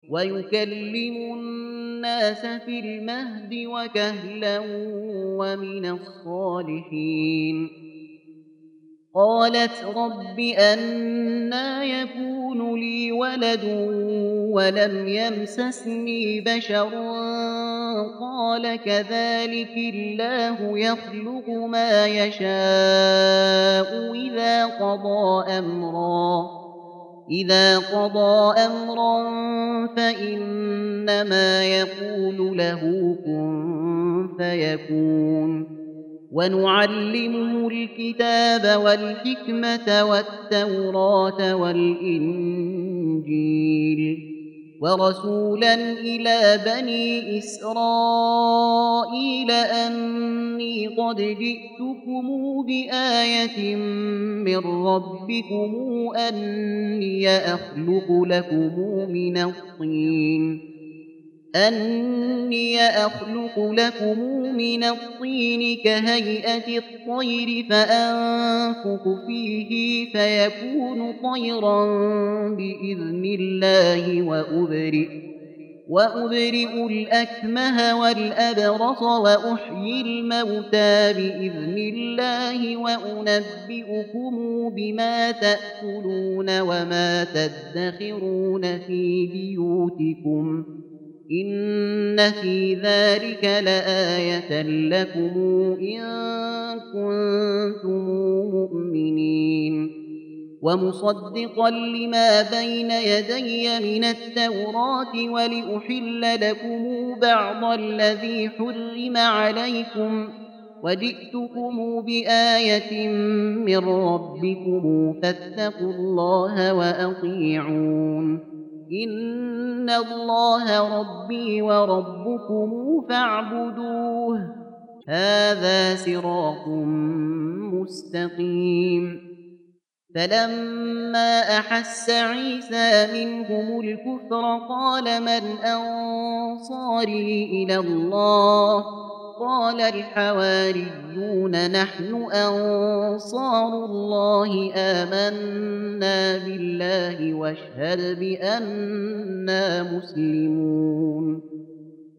ويكلم الناس في المهد وكهلا ومن الصالحين. قالت رب أنى يكون لي ولد ولم يمسسني بشر قال كذلك الله يخلق ما يشاء إذا قضى أمرا فإنما يقول له كن فيكون. ونعلمه الكتاب والحكمة والتوراة والإنجيل ورسولا إلى بني إسرائيل أني قد جئتكم بآية من ربكم أني أخلق لكم من الطين كهيئة الطير فأنفخ فيه فيكون طيرا بإذن الله وأبرئ الأكمه والأبرص وأحيي الموتى بإذن الله وأنبئكم بما تأكلون وما تدخرون في بيوتكم إن في ذلك لآية لكم إن كنتم مؤمنين. ومصدقا لما بين يدي من التوراة ولأحل لكم بعض الذي حرم عليكم وجئتكم بآية من ربكم فاتقوا الله وأطيعون إن الله ربي وربكم فاعبدوه هذا صراط مستقيم. فلما أحس عيسى منهم الكفر قال من أنصاري إلى الله قال الحواريون نحن أنصار الله آمنا بالله واشهد بأننا مسلمون.